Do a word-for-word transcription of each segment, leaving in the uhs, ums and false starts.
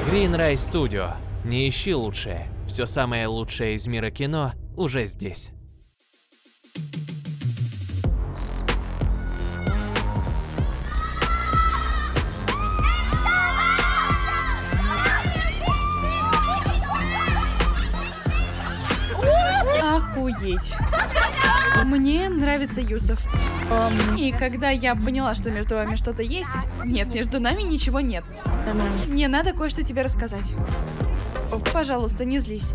Greenray Studio. Не ищи лучшее. Все самое лучшее из мира кино уже здесь. Охуеть. Мне нравится Юсов. И когда я поняла, что между вами что-то есть... Нет, между нами ничего нет. Мне надо кое-что тебе рассказать. Пожалуйста, не злись.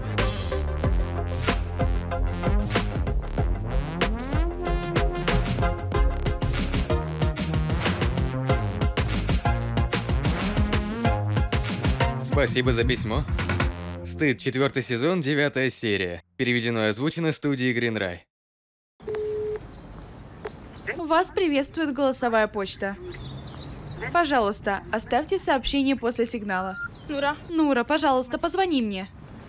Спасибо за письмо. Стыд, четвертый сезон, девятая серия. Переведено и озвучено студией Greenray. Вас приветствует голосовая почта. Пожалуйста, оставьте сообщение после сигнала. Нура. Нура, пожалуйста, позвони мне.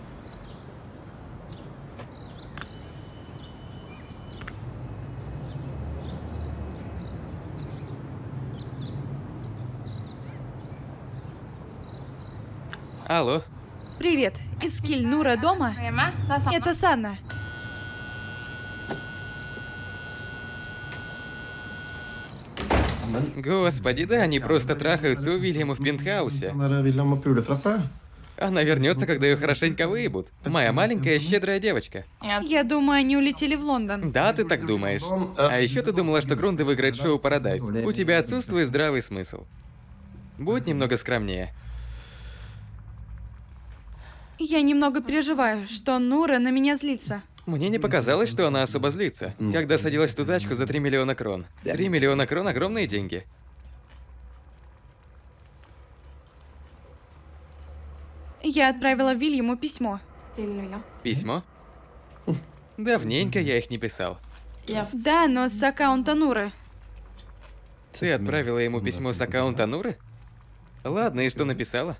Алло. Привет. Искиль, Нура дома? Это Санна. Господи, да, они просто трахаются у Вильяма в пентхаусе. Она вернется, когда ее хорошенько выебут. Моя маленькая щедрая девочка. Я думаю, они улетели в Лондон. Да, ты так думаешь. А еще ты думала, что Грунда выиграет шоу Парадайз. У тебя отсутствует здравый смысл. Будь немного скромнее. Я немного переживаю, что Нура на меня злится. Мне не показалось, что она особо злится, когда садилась в ту тачку за три миллиона крон. три миллиона крон — огромные деньги. Я отправила Вильяму письмо. Письмо? Давненько я их не писал. Да, но с аккаунта Нуры. Ты отправила ему письмо с аккаунта Нуры? Ладно, и что написала?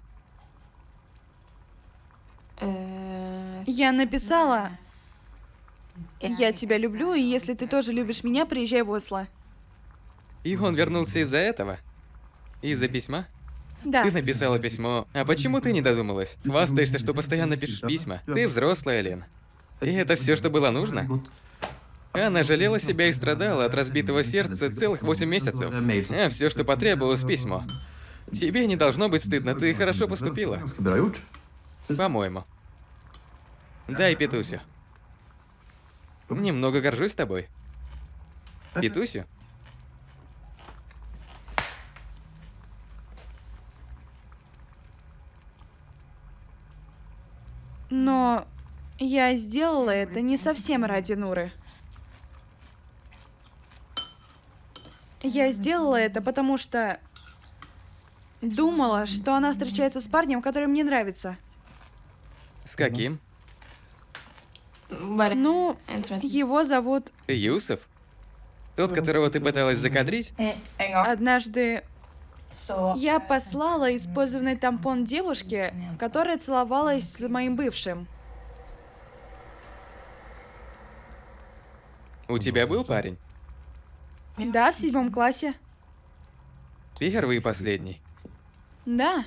Я написала... Я тебя люблю, и если ты тоже любишь меня, приезжай в Осло. И он вернулся из-за этого? Из-за письма? Да. Ты написала письмо. А почему ты не додумалась? Хвастаешься, что постоянно пишешь письма. Ты взрослая, Лен. И это все, что было нужно? Она жалела себя и страдала от разбитого сердца целых восемь месяцев. А все, что потребовалось, письмо. Тебе не должно быть стыдно, ты хорошо поступила. По-моему. Дай Петусю. Немного горжусь тобой. Петусю? Но я сделала это не совсем ради Нуры. Я сделала это, потому что думала, что она встречается с парнем, который мне нравится. С каким? Ну, его зовут... Юсов? Тот, которого ты пыталась закадрить? Однажды я послала использованный тампон девушке, которая целовалась с моим бывшим. У тебя был парень? Да, в седьмом классе. Первый и последний. Да.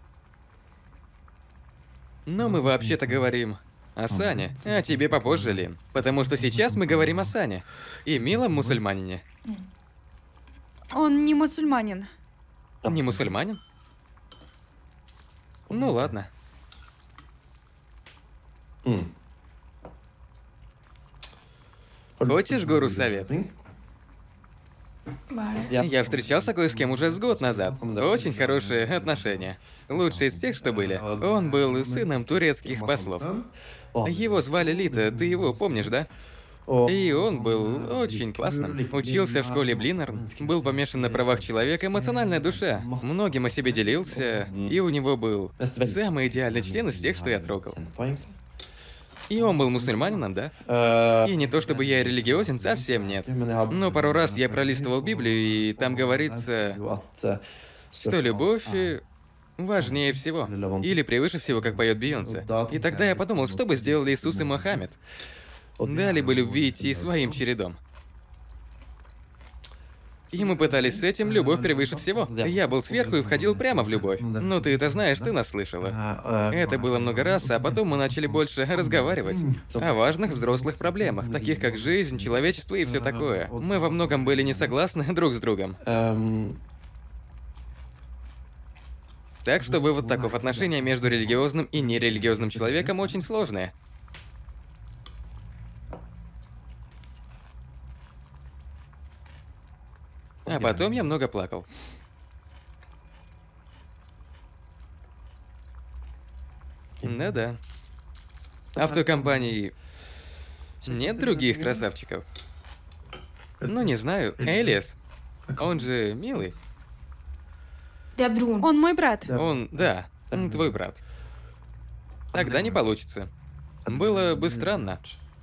Но мы вообще-то говорим о Сане, а тебе попозже, Лин. Потому что сейчас мы говорим о Сане и милом мусульманине. Он не мусульманин. Не мусульманин? Ну ладно. Хочешь гору совет? Я встречался кое с кем уже с год назад. Очень хорошие отношения. Лучшие из тех, что были. Он был сыном турецких послов. Его звали Лита, ты его помнишь, да? И он был очень классным. Учился в школе Блиннерн, был помешан на правах человека, эмоциональная душа. Многим о себе делился, и у него был самый идеальный член из тех, что я трогал. И он был мусульманином, да? И не то чтобы я религиозен, совсем нет. Но пару раз я пролистывал Библию, и там говорится, что любовь важнее всего. Или превыше всего, как поет Бейонсе. И тогда я подумал, что бы сделали Иисус и Мухаммед? Дали бы любви идти своим чередом. И мы пытались с этим любовь превыше всего. Я был сверху и входил прямо в любовь. Ну ты это знаешь, ты нас слышала. Это было много раз, а потом мы начали больше разговаривать о важных взрослых проблемах, таких как жизнь, человечество и все такое. Мы во многом были не согласны друг с другом. Так что вывод таков: отношения между религиозным и нерелигиозным человеком очень сложные. А потом я много плакал. Да-да. А в той компании нет других красавчиков? Ну, не знаю. Элис. Он же милый. Он мой брат. Он, да, твой брат. Тогда не получится. Было бы странно.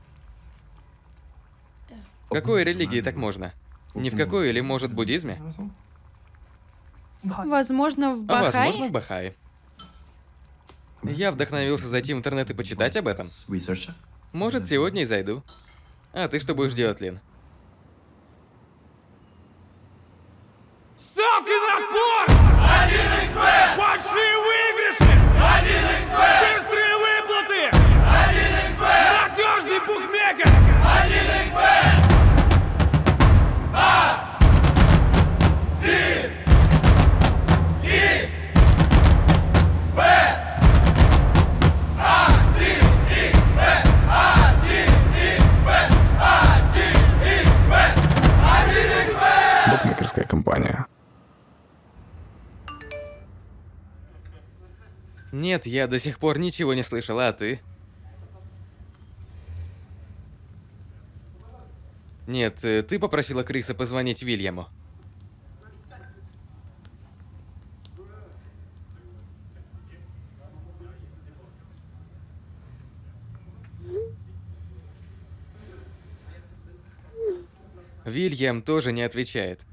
В какой религии так можно? Ни в какой, или, может, в буддизме? Возможно, в А Бахае? возможно, в Бахае. Я вдохновился зайти в интернет и почитать об этом. Может, сегодня и зайду. А ты что будешь делать, Лин? Ставки на спорт! один икс бет! Большие выигрыши! один икс бет! Быстрые выплаты! один икс бет! Надежный букмекер! один икс бет! один икс бет! один икс бет! один икс бет! один икс бет! один икс бет! Букмекерская компания. Нет, я до сих пор ничего не слышала, а ты? Нет, э, ты попросила Криса позвонить Вильяму. Вильям тоже не отвечает.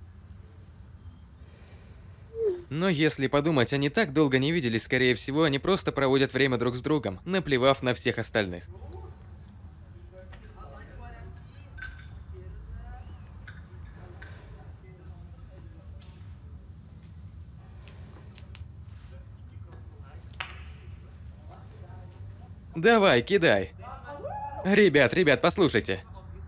Но если подумать, они так долго не виделись, скорее всего, они просто проводят время друг с другом, наплевав на всех остальных. Давай, кидай. Ребят, ребят, послушайте.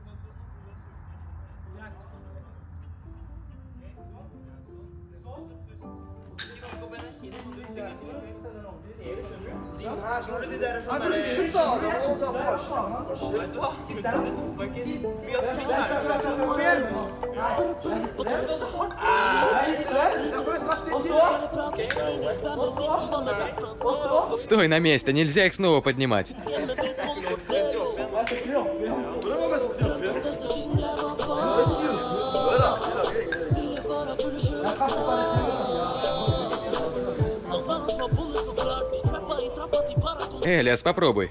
Стой на месте, нельзя их снова поднимать. Элиас, попробуй.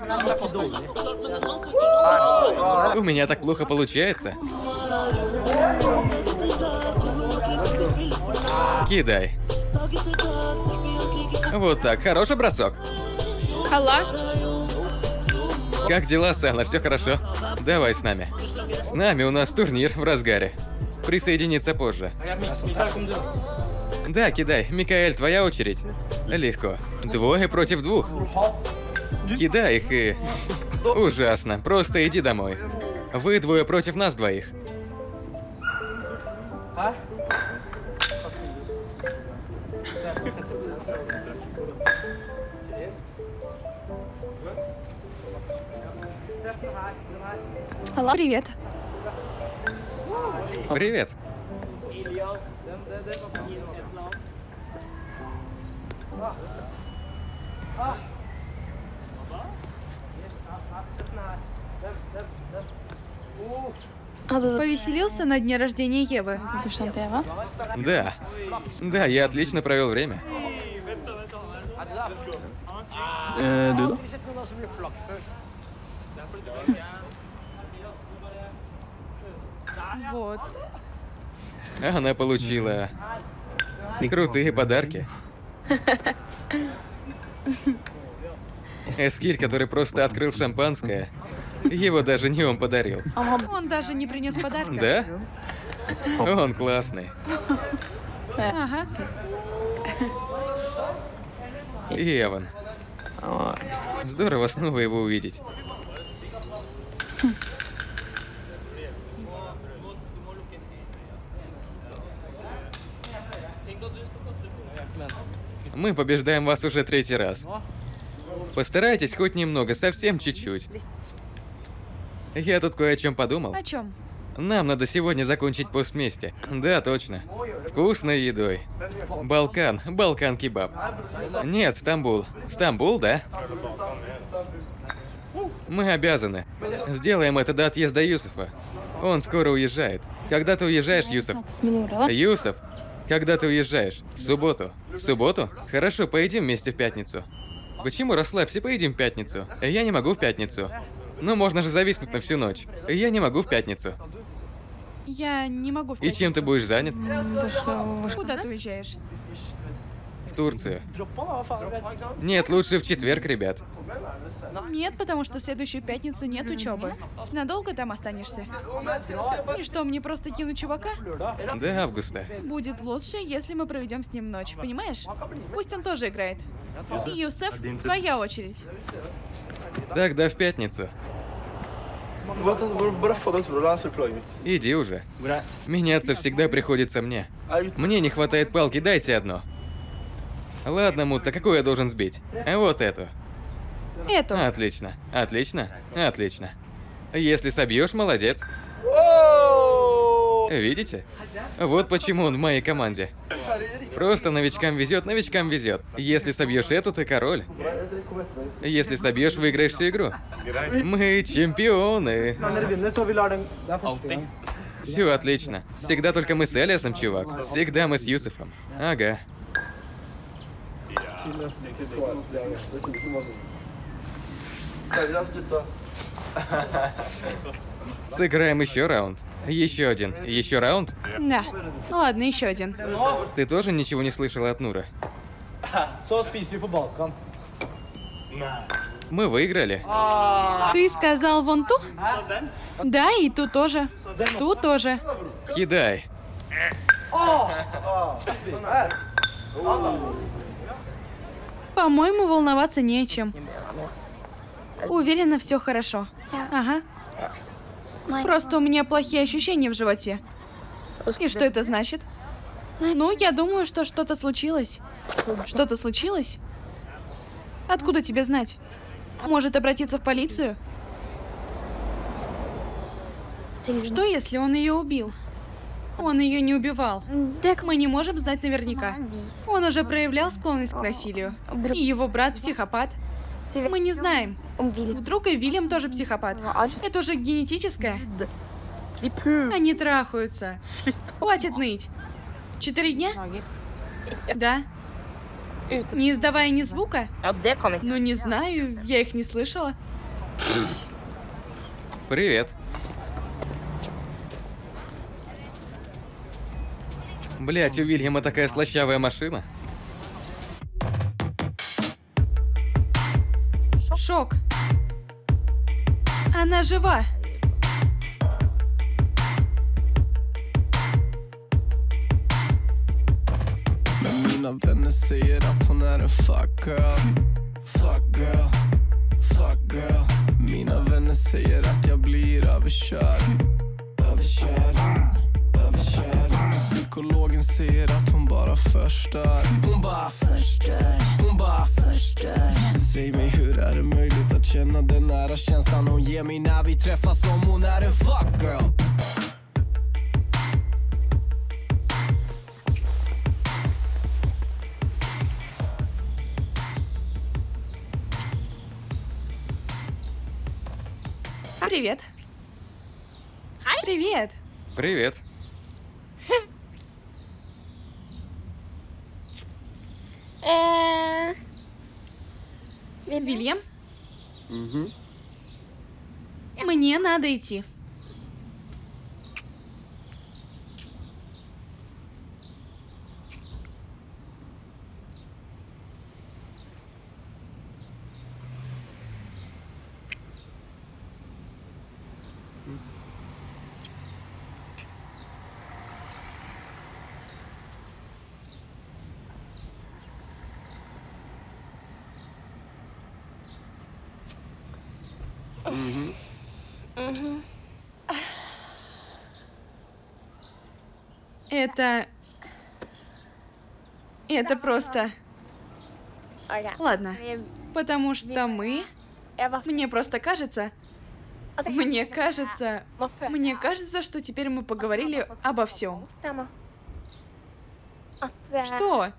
У меня так плохо получается. Кидай. Вот так, хороший бросок. Алла? Как дела, Сана? Все хорошо? Давай с нами. С нами у нас турнир в разгаре. Присоединиться позже. Да, кидай. Микаэль, твоя очередь. Легко. Двое против двух. Кидай их и... Ужасно. Просто иди домой. Вы двое против нас двоих. Алла? Привет. Привет. Повеселился на дне рождения Евы? Да. Да, я отлично провел время. Eh, du då? Вот. Она получила крутые подарки. Эскиль, который просто открыл шампанское, его даже не он подарил. Он даже не принес подарка. Да? Он классный. Ага. И Эван. Здорово снова его увидеть. Мы побеждаем вас уже третий раз. Постарайтесь хоть немного, совсем чуть-чуть. Я тут кое о чем подумал. О чем? Нам надо сегодня закончить пост вместе. Да, точно. Вкусной едой. Балкан, Балкан-кебаб. Нет, Стамбул. Стамбул, да? Мы обязаны. Сделаем это до отъезда Юсуфа. Он скоро уезжает. Когда ты уезжаешь, Юсуф? Юсуф, когда ты уезжаешь? В субботу. В субботу? Хорошо, поедим вместе в пятницу. Почему расслабься, поедим в пятницу? Я не могу в пятницу. Ну, можно же зависнуть на всю ночь. Я не могу в пятницу. Я не могу в И чем ты будешь занят? Куда ты уезжаешь? В Турцию. Нет, лучше в четверг, ребят. Нет, потому что в следующую пятницу нет учебы. Надолго там останешься? И что, мне просто кинуть чувака? До августа. Будет лучше, если мы проведем с ним ночь, понимаешь? Пусть он тоже играет. Юсеф, твоя очередь. Тогда в пятницу. Иди уже. Меняться всегда приходится мне. Мне не хватает палки, дайте одну. Ладно, Мутта, какую я должен сбить? А вот эту. Эту. Отлично, отлично, отлично. Если собьешь, молодец. Видите? Вот почему он в моей команде. Просто новичкам везет, новичкам везет. Если собьешь эту, ты король. Если собьешь, выиграешь всю игру. Мы чемпионы. Все отлично. Всегда только мы с Элиасом, чувак. Всегда мы с Юсуфом. Ага. Сыграем еще раунд. Еще один. Еще раунд? Да. Ладно, еще один. Ты тоже ничего не слышала от Нура? Мы выиграли. Ты сказал вон ту? Да, и ту тоже. Ту тоже. Кидай. По-моему, волноваться не о чем. Уверена, все хорошо. Ага. Просто у меня плохие ощущения в животе. И что это значит? Ну, я думаю, что что-то случилось. Что-то случилось? Откуда тебе знать? Может, обратиться в полицию? Что, если он ее убил? Он ее не убивал. Мы не можем знать наверняка. Он уже проявлял склонность к насилию. И его брат психопат. Мы не знаем. Вдруг и Вильям тоже психопат. Это уже генетическое. Они трахаются. Хватит ныть. Четыре дня? Да. Не издавая ни звука? Ну, не знаю, я их не слышала. Привет. Блять, у Вильяма такая слащавая машина. Шок. Она жива. Mina vänner säger att hon är en fuck girl. Fuck girl, fuck girl. Mina vänner säger att jag blir överkörd. Överkörd, överkörd. Psykologen säger att hon bara förstör. Hon bara förstör, hon bara förstör. Säg mig, hur är det möjligt att känna den nära känslan hon ger mig när vi träffas om hon är en fuck girl? Привет. Привет. Привет. Вильям? Мне надо идти. Это... Это просто... Ладно. Потому что мы... Мне просто кажется... Мне кажется... Мне кажется, что теперь мы поговорили обо всем. Что?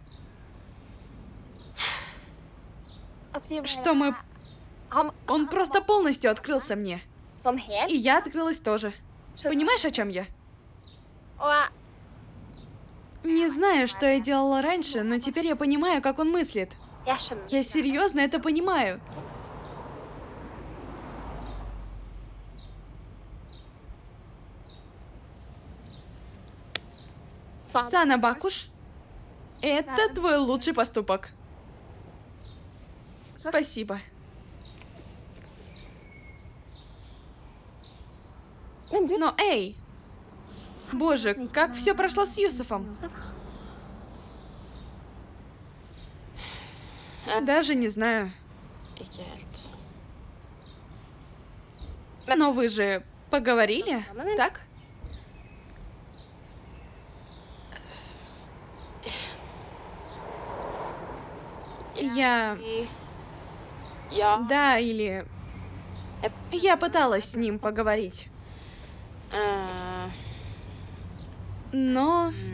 Что мы... Он просто полностью открылся мне. И я открылась тоже. Понимаешь, о чем я? Не знаю, что я делала раньше, но теперь я понимаю, как он мыслит. Я серьезно это понимаю. Сана Бакуш, это твой лучший поступок. Спасибо. Но эй! Боже, как все прошло с Юсуфом? Даже не знаю. Но вы же поговорили, так? Я... Да, или... Я пыталась с ним поговорить. Но...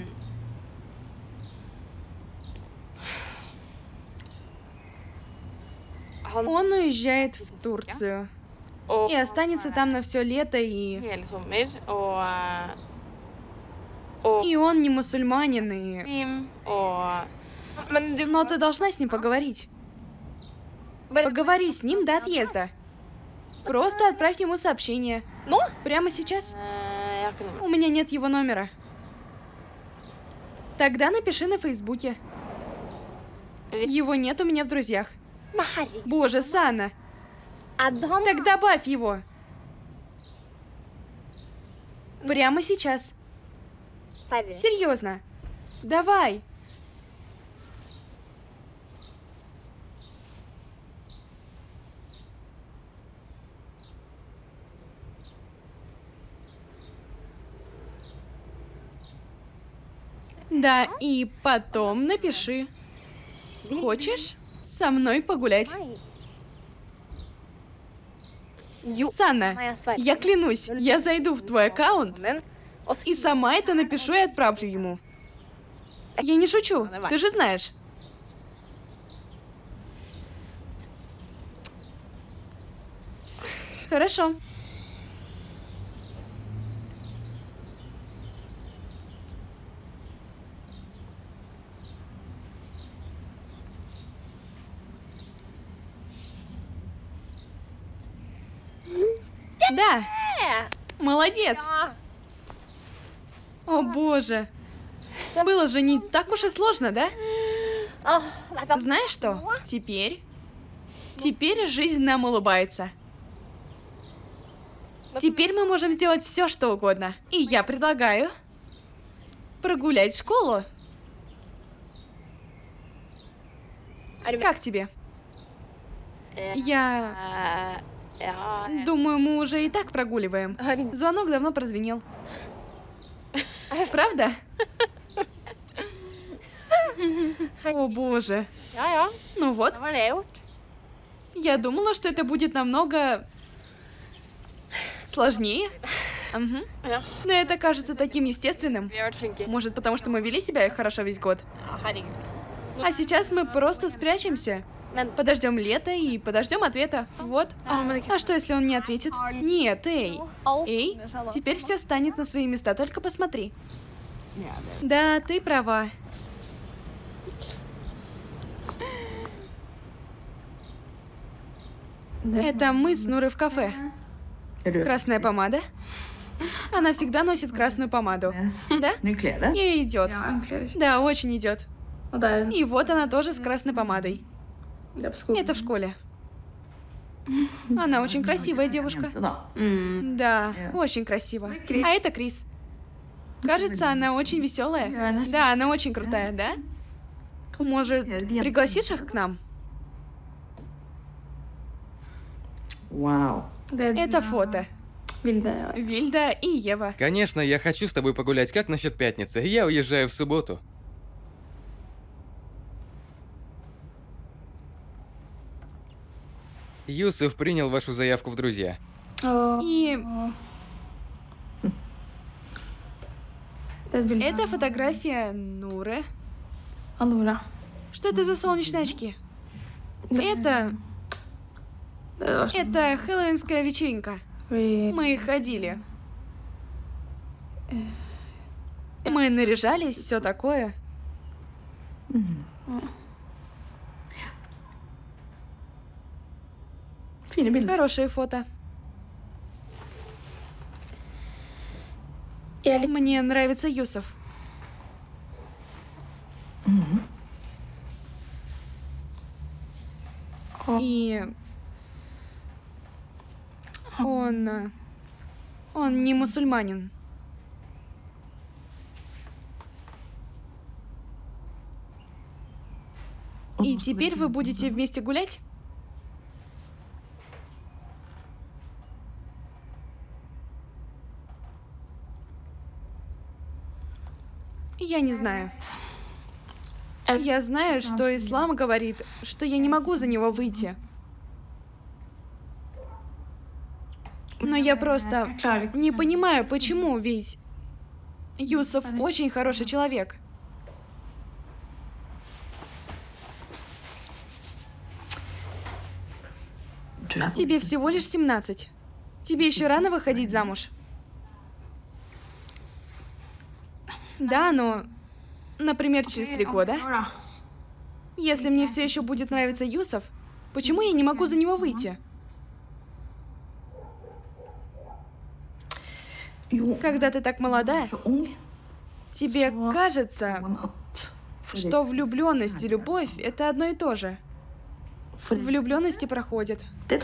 Он уезжает в Турцию. И останется там на все лето, и... И он не мусульманин, и... Но ты должна с ним поговорить. Поговори с ним до отъезда. Просто отправь ему сообщение. Прямо сейчас. У меня нет его номера. Тогда напиши на Фейсбуке. Его нет у меня в друзьях. Боже, Сана. Так добавь его. Прямо сейчас. Серьезно. Давай. Да, и потом напиши. Хочешь со мной погулять? Санна, я клянусь, я зайду в твой аккаунт и сама это напишу и отправлю ему. Я не шучу, ты же знаешь. Хорошо. Да. Молодец. О боже. Было же не так уж и сложно, да? Знаешь что? Теперь... Теперь жизнь нам улыбается. Теперь мы можем сделать все, что угодно. И я предлагаю прогулять школу. Как тебе? Я... Думаю, мы уже и так прогуливаем. Звонок давно прозвенел. Правда? О боже. Ну вот. Я думала, что это будет намного... сложнее. Угу. Но это кажется таким естественным. Может, потому что мы вели себя хорошо весь год. А сейчас мы просто спрячемся. Подождем лета и подождем ответа. Вот. А что, если он не ответит? Нет, эй. Эй, теперь все станет на свои места, только посмотри. Да, ты права. Это мы с Нурой в кафе. Красная помада? Она всегда носит красную помаду. Да? Ей идет. Да, очень идет. И вот она тоже с красной помадой. Это в школе. Она очень красивая девушка. Да, очень красиво. А это Крис. Кажется, она очень веселая. Да, она очень крутая, да? Может, пригласишь их к нам? Вау. Это фото. Вильда и Ева. Конечно, я хочу с тобой погулять. Как насчет пятницы? Я уезжаю в субботу. Юсуф принял вашу заявку в друзья. И это фотография Нуры. Что это за солнечные очки? Это... Это хэллоуинская вечеринка. Мы ходили. Мы наряжались, все такое. Хорошие фото. Мне нравится Юсуф. И он... э, Он не мусульманин. И теперь вы будете вместе гулять? Я не знаю. Я знаю, что ислам говорит, что я не могу за него выйти. Но я просто не понимаю, почему, ведь Юсуф очень хороший человек. Тебе всего лишь семнадцать. Тебе еще рано выходить замуж. Да, но, например, через три года. Если мне все еще будет нравиться Юсуф, почему я не могу за него выйти? Когда ты так молода, тебе кажется, что влюбленность и любовь — это одно и то же. Влюбленности проходит.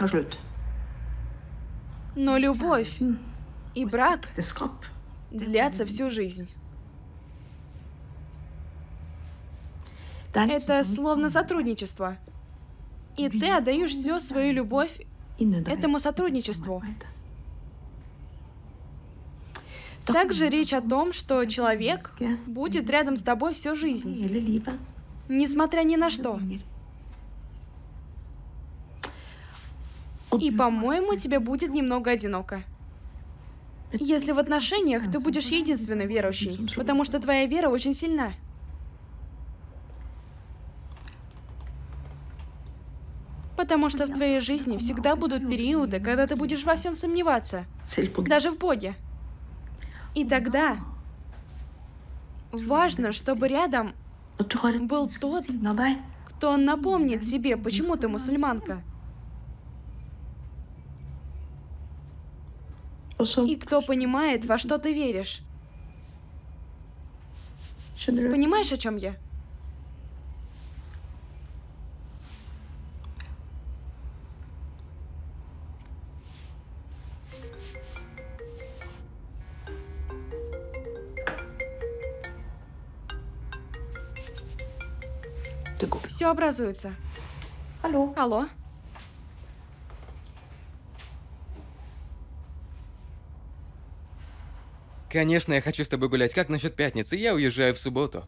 Но любовь и брак длятся всю жизнь. Это словно сотрудничество. И ты отдаешь всю свою любовь этому сотрудничеству. Также речь о том, что человек будет рядом с тобой всю жизнь, несмотря ни на что. И, по-моему, тебе будет немного одиноко. Если в отношениях ты будешь единственной верующей, потому что твоя вера очень сильна. Потому что в твоей жизни всегда будут периоды, когда ты будешь во всем сомневаться, даже в Боге. И тогда важно, чтобы рядом был тот, кто напомнит тебе, почему ты мусульманка. И кто понимает, во что ты веришь. Понимаешь, о чем я? Все образуется. Алло. Алло. Конечно, я хочу с тобой гулять. Как насчет пятницы? Я уезжаю в субботу.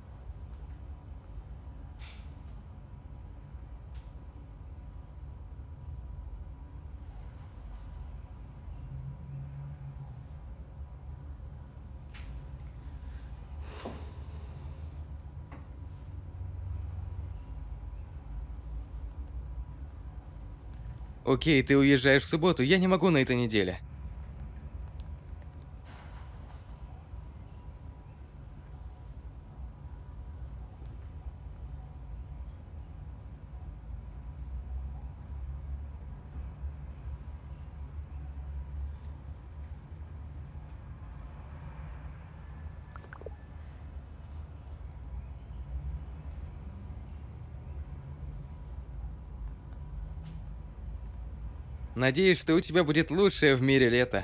Окей, ты уезжаешь в субботу. Я не могу на этой неделе. Надеюсь, что у тебя будет лучшее в мире лето.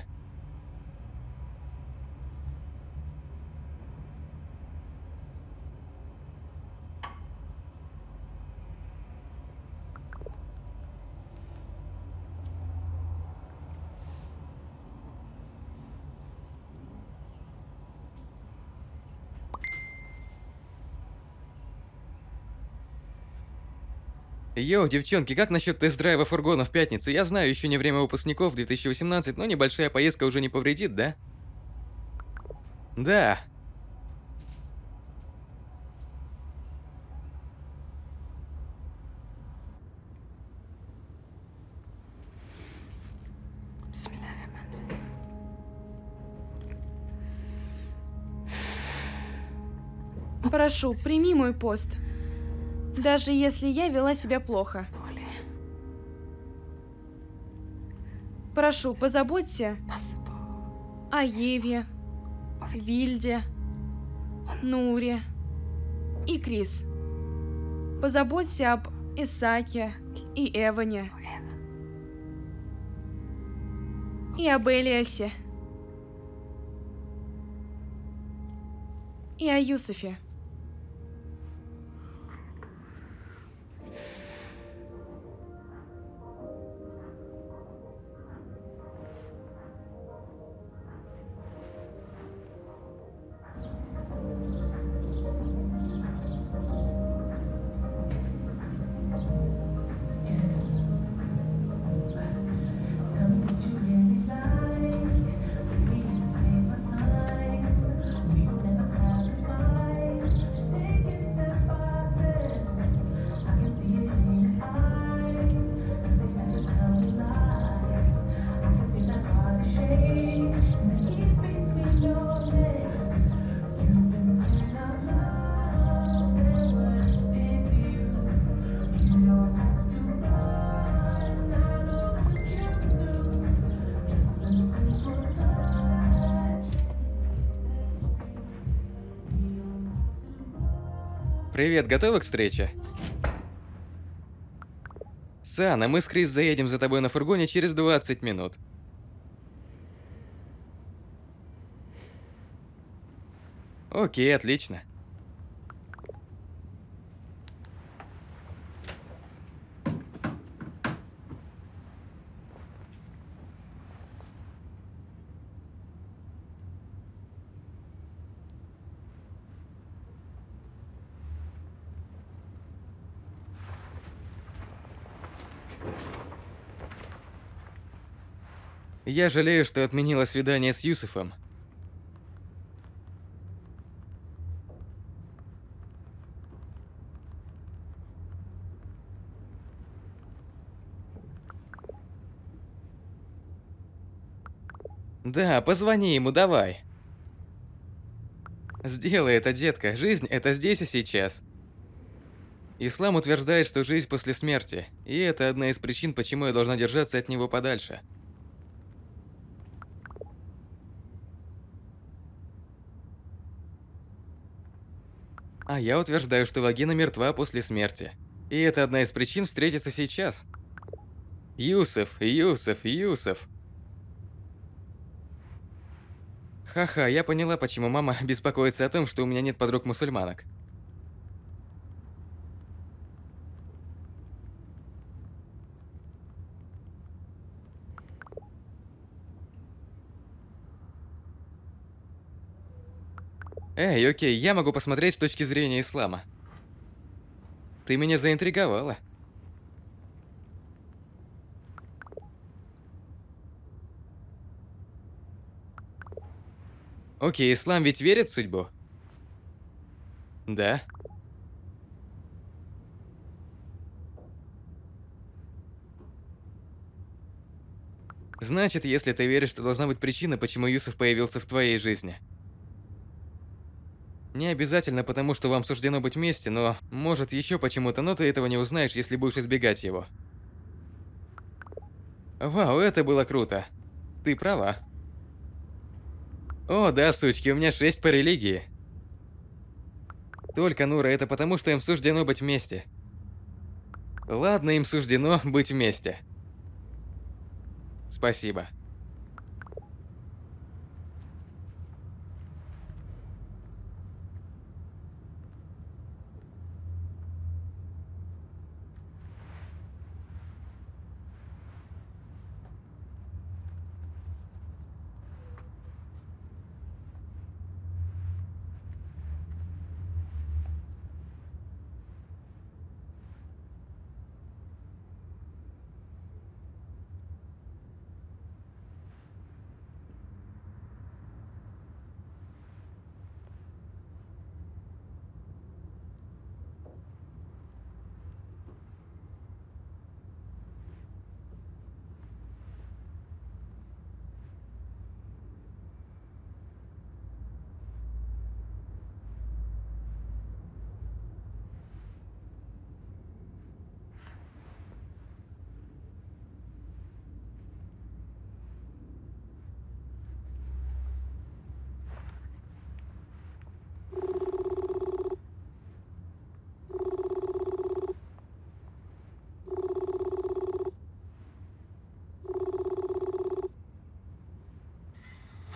Йоу, девчонки, как насчет тест-драйва фургона в пятницу? Я знаю, еще не время выпускников две тысячи восемнадцать, но небольшая поездка уже не повредит, да? Да. Прошу, прими мой пост. Даже если я вела себя плохо. Прошу, позаботься о Еве, Вильде, Нуре и Крис. Позаботься об Исааке и Эване. И об Элиасе. И о Юсофе. Привет, готовы к встрече? Сана, мы с Крис заедем за тобой на фургоне через двадцать минут. Окей, отлично. Я жалею, что отменила свидание с Юсофом. Да, позвони ему, давай. Сделай это, детка. Жизнь — это здесь и сейчас. Ислам утверждает, что жизнь после смерти, и это одна из причин, почему я должна держаться от него подальше. А я утверждаю, что вагина мертва после смерти. И это одна из причин встретиться сейчас. Юсоф, Юсоф, Юсоф. Ха-ха, я поняла, почему мама беспокоится о том, что у меня нет подруг-мусульманок. Эй, окей, я могу посмотреть с точки зрения ислама. Ты меня заинтриговала. Окей, ислам ведь верит в судьбу? Да. Значит, если ты веришь, то должна быть причина, почему Юсоф появился в твоей жизни. Не обязательно потому, что вам суждено быть вместе, но может еще почему-то, но ты этого не узнаешь, если будешь избегать его. Вау, это было круто. Ты права. О, да, сучки, у меня шесть по религии. Только, Нура, это потому, что им суждено быть вместе. Ладно, им суждено быть вместе. Спасибо.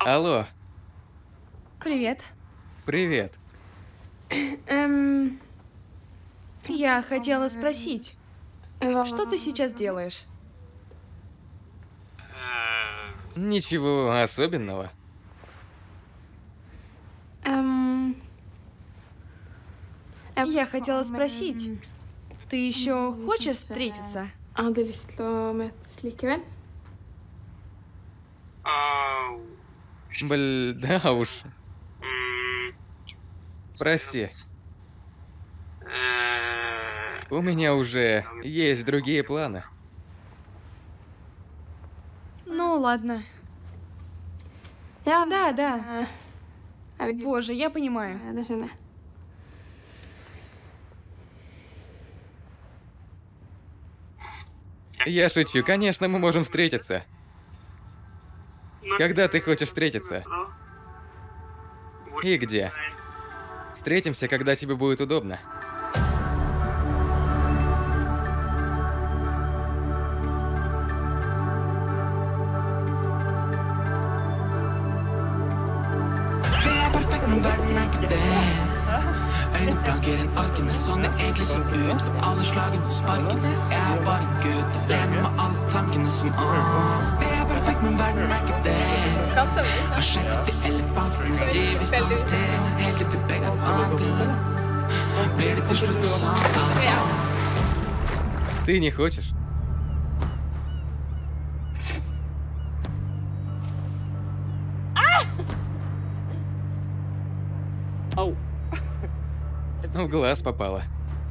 Алло, Привет. привет. Эм, Я хотела спросить, что ты сейчас делаешь? Ничего особенного. эм, Я хотела спросить, ты еще хочешь встретиться? Hadde lyst til å møtes likevel. Бль, да уж. Прости. У меня уже есть другие планы. Ну, ладно. Ja, Да, да. eh, herregud, Боже, я понимаю. eh, det skjønner jeg. Я шучу, конечно, мы можем встретиться. Когда ты хочешь встретиться? И где? Встретимся, когда тебе будет удобно. Det er perfekt, men verden er ikke det. Øyne blanker enn arkene, sånn det egentlig så ut. For alle slagene og sparkene. Jeg er bare en gutt, lever med alle tankene som åh. Det er perfekt, men verden er ikke det. Har sett de elefantene, sier vi saboterer helt til vi begge ante det. Blir det til slutt sånn? Ты не хочешь? В глаз попало.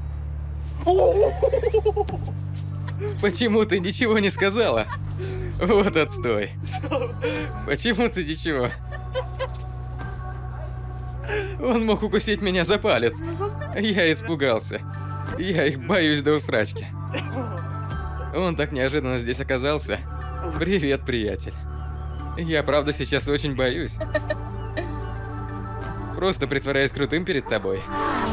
Почему ты ничего не сказала? Вот отстой. Почему ты ничего? Он мог укусить меня за палец. Я испугался. Я их боюсь до усрачки. Он так неожиданно здесь оказался. Привет, приятель. Я правда сейчас очень боюсь. Просто притворяюсь крутым перед тобой.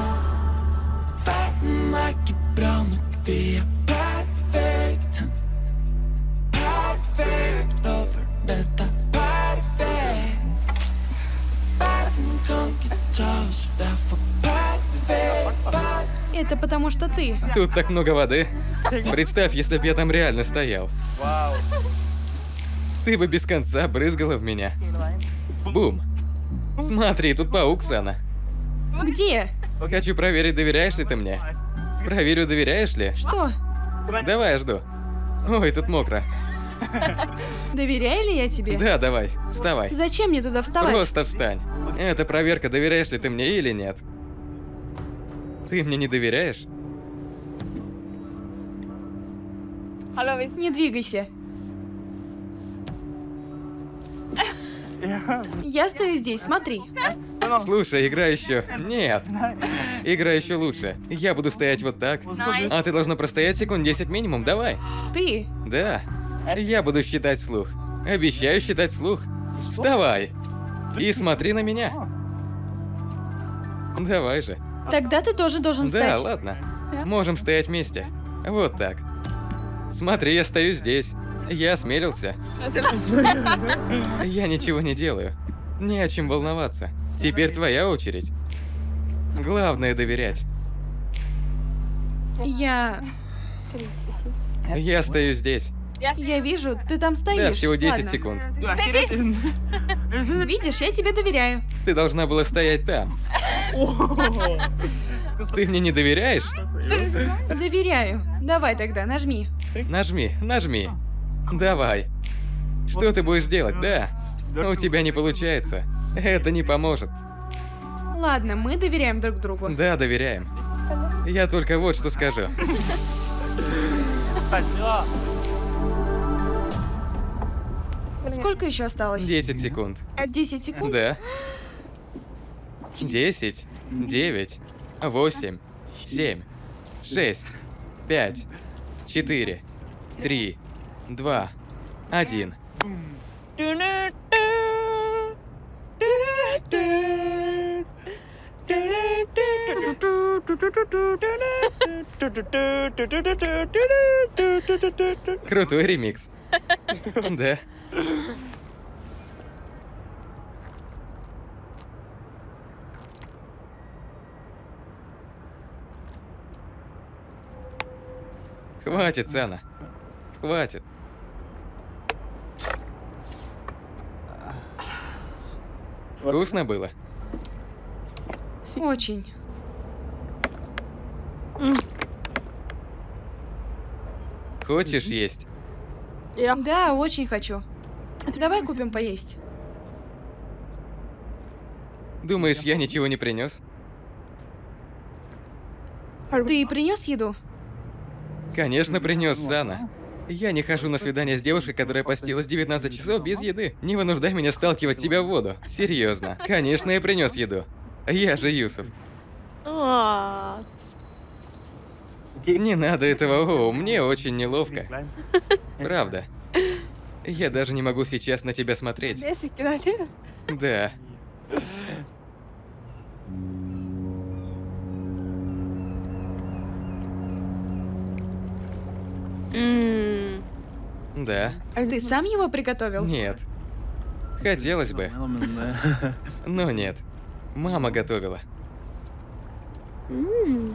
Verden er ikke bra nok, vi er perfekt. Perfekt over dette er perfekt. Verden kan ikke ta oss, derfor perfekt. Это потому что ты. Тут так много воды. Представь, если бы я там реально стоял. Ты бы без конца брызгала в меня. Бум. Смотри, тут паук, Сана. Где? Хочу проверить, доверяешь ли ты мне. Проверю, доверяешь ли. Что? Давай, я жду. Ой, тут мокро. Доверяю ли я тебе? Да, давай, вставай. Зачем мне туда вставать? Просто встань. Это проверка, доверяешь ли ты мне или нет. Ты мне не доверяешь? Не двигайся. Я стою здесь, смотри. Слушай, игра еще... Нет. Игра еще лучше. Я буду стоять вот так. А ты должна простоять секунд десять минимум, давай. Ты. Да. Я буду считать вслух. Обещаю считать вслух. Вставай. И смотри на меня. Давай же. Тогда ты тоже должен Да, встать. ладно. Можем стоять вместе. Вот так. Смотри, я стою здесь. Я осмелился. Я ничего не делаю. Не о чем волноваться. Теперь твоя очередь. Главное доверять. Я... Я стою здесь. Я вижу, ты там стоишь. Да, всего десять Ладно. секунд. Видишь, я тебе доверяю. Ты должна была стоять там. Ты мне не доверяешь? Доверяю. Давай тогда, нажми. Нажми, нажми. Давай. Что ты будешь делать, да? У тебя не получается. Это не поможет. Ладно, мы доверяем друг другу. Да, доверяем. Я только вот что скажу. Сколько еще осталось? десять секунд. Десять секунд? Да. десять, девять, восемь, семь, шесть, пять, четыре, три, два, один. Крутой ремикс. Да. Хватит, Сана. Хватит. Вкусно было? Очень. Хочешь есть? Ja. Да, очень хочу. Давай купим поесть. Думаешь, я ничего не принес? Ты принес еду? Конечно, принес, Сана. Я не хожу на свидание с девушкой, которая постилась девятнадцать часов без еды. Не вынуждай меня сталкивать тебя в воду. Серьезно. Конечно, я принес еду. Я же Юсуф. Åh. Не надо этого, о, мне очень неловко. Правда. Я даже не могу сейчас на тебя смотреть. Det är säkert det. Да. Mm. Да. Ты сам его приготовил? Нет. Хотелось бы, но нет. Мама готовила. Mm.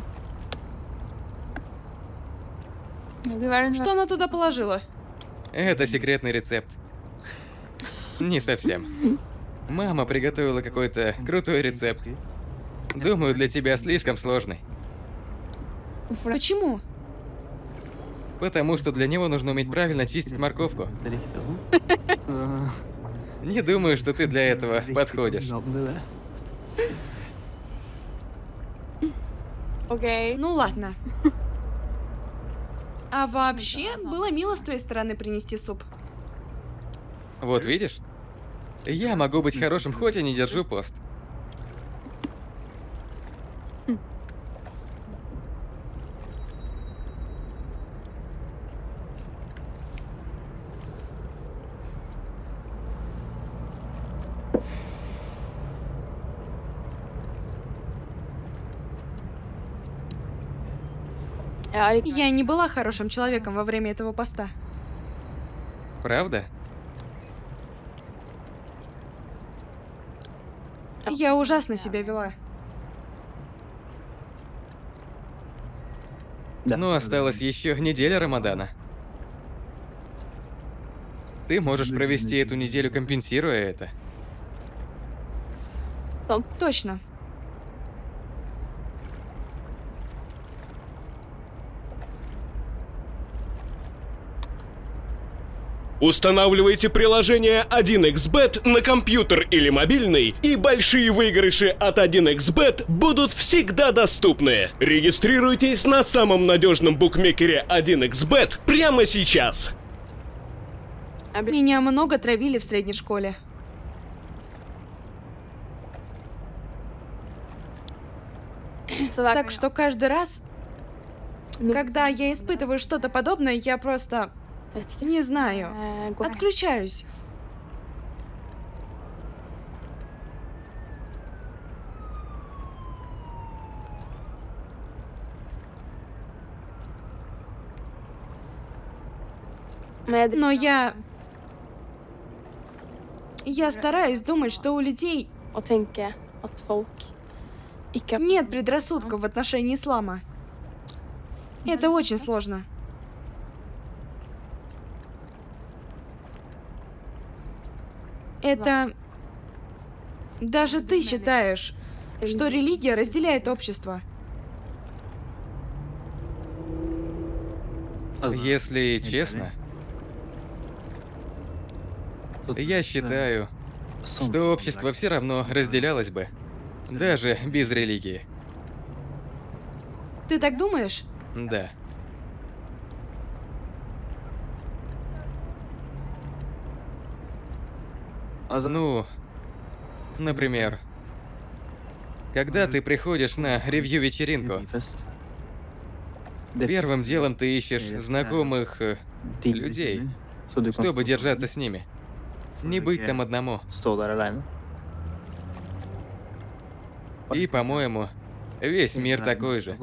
Ja, gud, vad är det nu? Что она туда положила? Это секретный рецепт. Не совсем. Мама приготовила какой-то крутой рецепт. Думаю, для тебя слишком сложный. Почему? Потому что для него нужно уметь правильно чистить морковку. Не думаю, что ты для этого подходишь. Okej. Ну ладно. А вообще, было мило с твоей стороны принести суп. Вот видишь? Я могу быть хорошим, хоть и не держу пост. Ja, det... Я не была хорошим человеком во время этого поста. Правда? Я ужасно себя вела. Но осталась еще неделя Рамадана. Ты можешь провести эту неделю, компенсируя это. Sant. Точно. Устанавливайте приложение один икс бет на компьютер или мобильный, и большие выигрыши от один икс бет будут всегда доступны. Регистрируйтесь на самом надежном букмекере один икс бет прямо сейчас. Меня много травили в средней школе. Så hver Так gang что каждый раз, jeg- когда я испытываю что-то подобное, я просто Vet ikke. не знаю. Eh, går helt. Отключаюсь. Men jeg- Но я... Я стараюсь думать, что у людей Å tenke at folk ikke нет предрассудков в отношении ислама. Это очень сложно. Это... Даже ты считаешь, что религия разделяет общество. Если честно, я считаю, что общество все равно разделялось бы, даже без религии. Ты так думаешь? Да. Ну, например, когда ты приходишь на ревью-вечеринку, первым делом ты ищешь знакомых э, людей, чтобы держаться с ними. Не быть там одному. И, по-моему, весь мир такой же.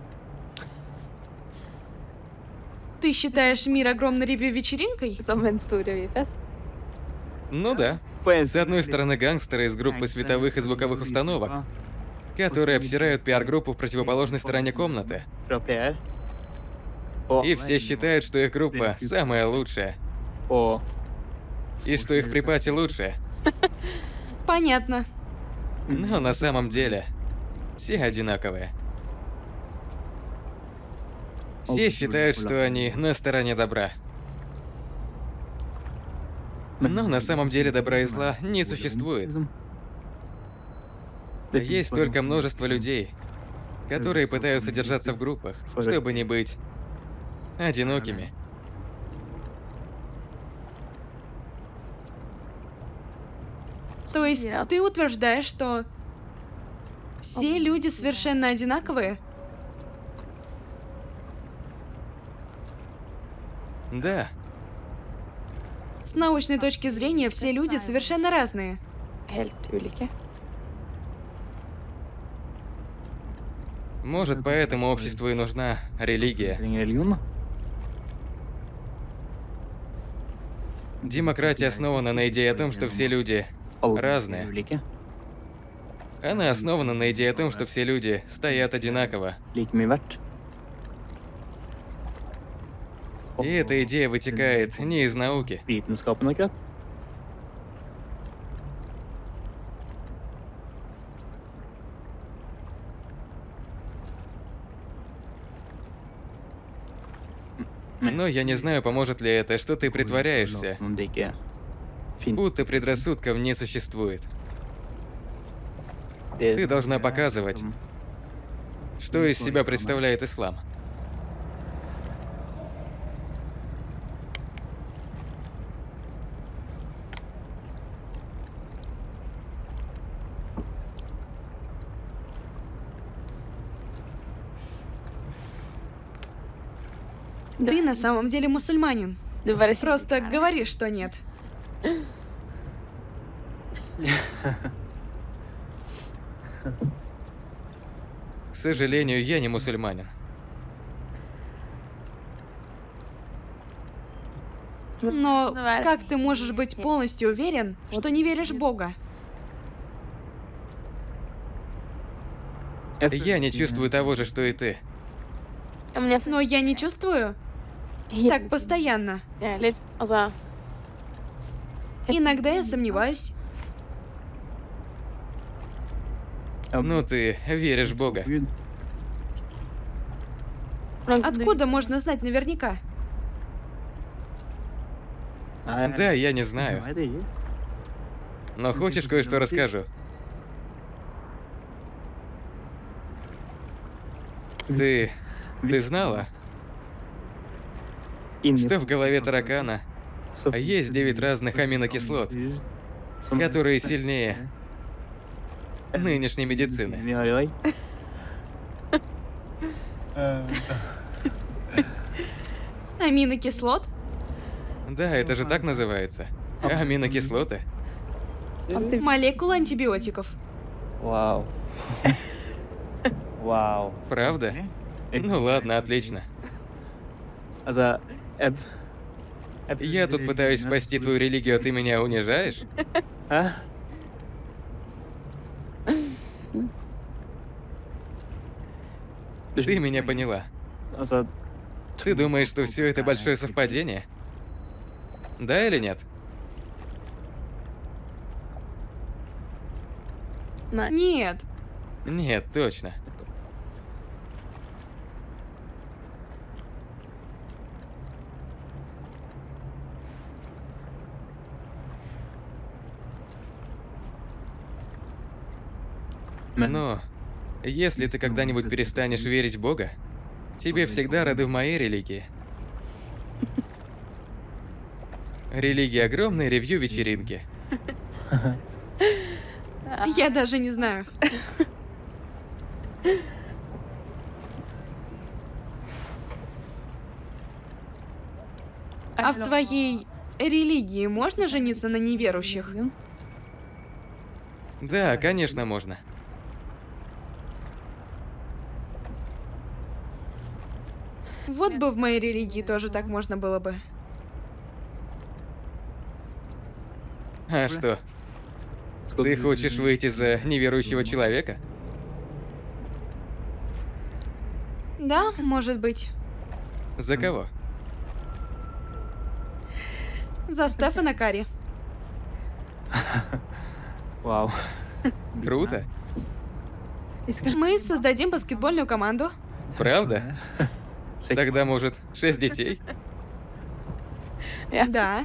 Ты считаешь мир огромной ревью-вечеринкой? Som en stor revyfest. Ну да. С одной стороны, гангстеры из группы световых и звуковых установок, которые обсирают пиар-группу в противоположной стороне комнаты. И все считают, что их группа самая лучшая. О. И что их припати лучше. Понятно. Но на самом деле все одинаковые. Все считают, что они на стороне добра. Но на самом деле добра и зла не существует. Есть только множество людей, которые пытаются держаться в группах, чтобы не быть одинокими. То есть ты утверждаешь, что все люди совершенно одинаковые? Да, С научной точки зрения все люди совершенно разные. Helt ulike. может, поэтому обществу и нужна религия. Религион? Демократия основана на идее о том, что все люди разные. Ulike. Она основана на идее о том, что все люди стоят одинаково. Like mye verdt. И эта идея вытекает не из науки. Vitenskapen akkurat. Но я не знаю, поможет ли это, что ты притворяешься, Som om det ikke finnes. будто предрассудков не существует. Det- Ты должна показывать, som- что из себя представляет ислам. Ты на самом деле мусульманин. Du bare sier Просто det. говоришь, что нет. К сожалению, я не мусульманин. Но Давай. как ты можешь быть полностью уверен, что не веришь в Бога? Я не чувствую того же, что и ты. Ja, men jeg Но я не чувствую так постоянно. Jeg heller. Altså Иногда я сомневаюсь. Ну, ты веришь в Бога. Gud. hvordan kan du- Откуда можно знать наверняка? Nei, Да, я не знаю. Nei, det er ikke. Но хочешь, кое-что расскажу? Ты... Ты знала, Inni что в голове таракана så есть девять разных аминокислот, som которые сильнее нынешней медицины? vi har i dag? Аминокислот? Да, это же так называется. Аминокислоты. Молекулы антибиотиков. Вау. Вау. Правда? Ну ладно, отлично. Altså, jeg, jeg Я тут пытаюсь спасти твою религию, а ты меня унижаешь? Hæ? Ты меня поняла. Altså, Ты думаешь, что все это большое совпадение? Да или нет? Nei. Нет. Нет, точно. Но если ты когда-нибудь перестанешь верить в Бога, тебе всегда рады в моей религии. Религия огромной ревью-вечеринки. Я даже не знаю. А в твоей религии можно жениться на неверующих? Да, конечно, можно. Вот бы в моей религии тоже так можно было бы. А что, ты хочешь выйти за неверующего человека? Да, может быть. За кого? За Стефана Карри. Вау. Круто. Мы создадим баскетбольную команду. Правда? Тогда, может, шесть детей? Да.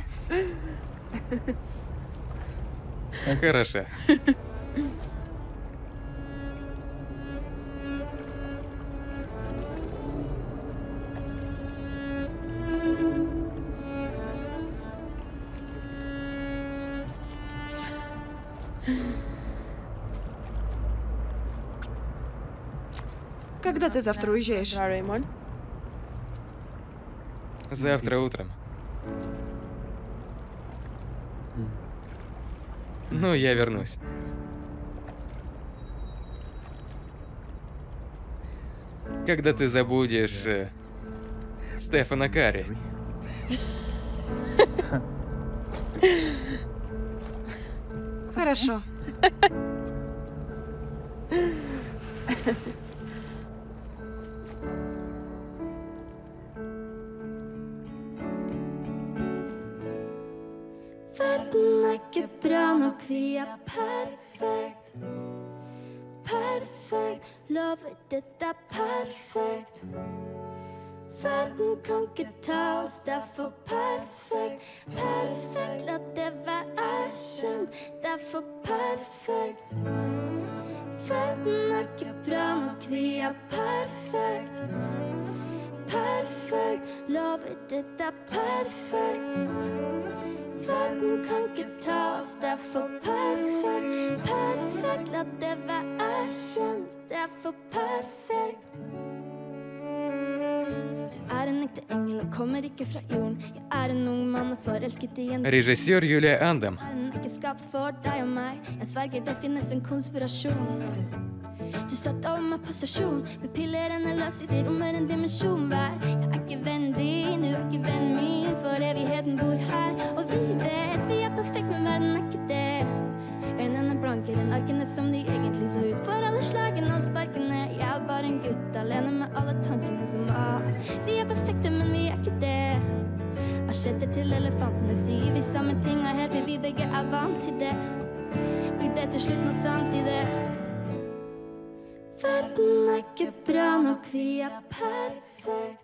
Хорошо. Когда ты завтра уезжаешь? Drar imorgon. Завтра утром. Ну, я вернусь. Когда ты забудешь э, Стефана Карри. Хорошо. Verden er ikke bra nok, vi er perfekt. Perfekt, lover dette er perfekt. Verden kan ikke ta oss, det er for perfekt. Perfekt, la det være kjent, det er for perfekt. Verden er ikke bra nok, vi er perfekt. Perfekt, lover dette er perfekt. Verden kan ikke ta oss, det er for perfekt. Perfekt, la det være kjent, det er for perfekt. Du er en ekte engel og kommer ikke fra jorden. Jeg er en ung mann og forelsket i en Режиссер Юлия Андам. Verden er ikke skapt for deg og meg. Jeg sverger det finnes en konspirasjon. Du satt over meg på stasjon. Pupillene løs i de rommer en dimensjon hver. Jeg er ikke vennen din, du er ikke vennen min, for evigheten bor her. Og vi vet vi er perfekt, men verden er ikke det. Øynene blankere enn arkene som de egentlig så ut. For alle slagene og sparkene. Jeg er bare en gutt alene med alle tankene som var. Vi er perfekte, men vi er ikke det. Asjetter til elefantene sier vi samme ting og helt til vi begge er vant til det. Blir det til slutt noe sant i det? Verden er ikke bra nok, vi er perfekt.